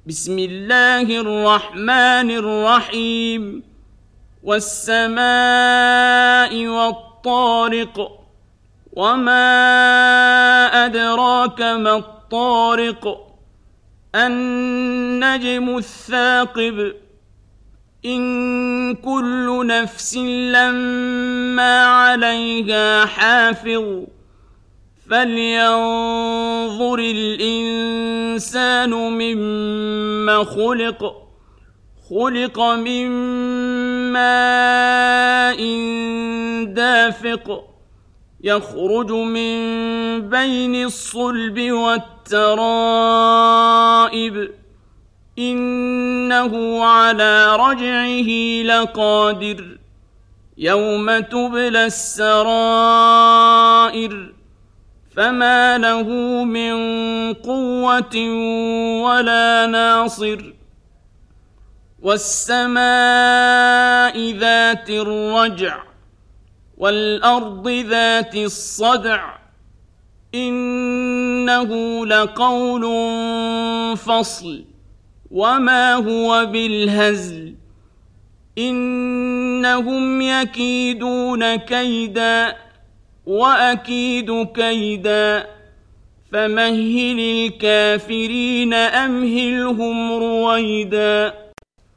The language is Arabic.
بسم الله الرحمن الرحيم والسماء والطارق وما أدراك ما الطارق النجم الثاقب إن كل نفس لما عليها حافظ فلينظر الإنسان مما خلق من ماء دافق يخرج من بين الصلب والترائب إنه على رجعه لقادر يوم تبلى السرائر فما له من قوة ولا ناصر والسماء ذات الرجع والأرض ذات الصدع إنه لقول فصل وما هو بالهزل إنهم يكيدون كيدا وأكيد كيدا فمهل الكافرين أمهلهم رويدا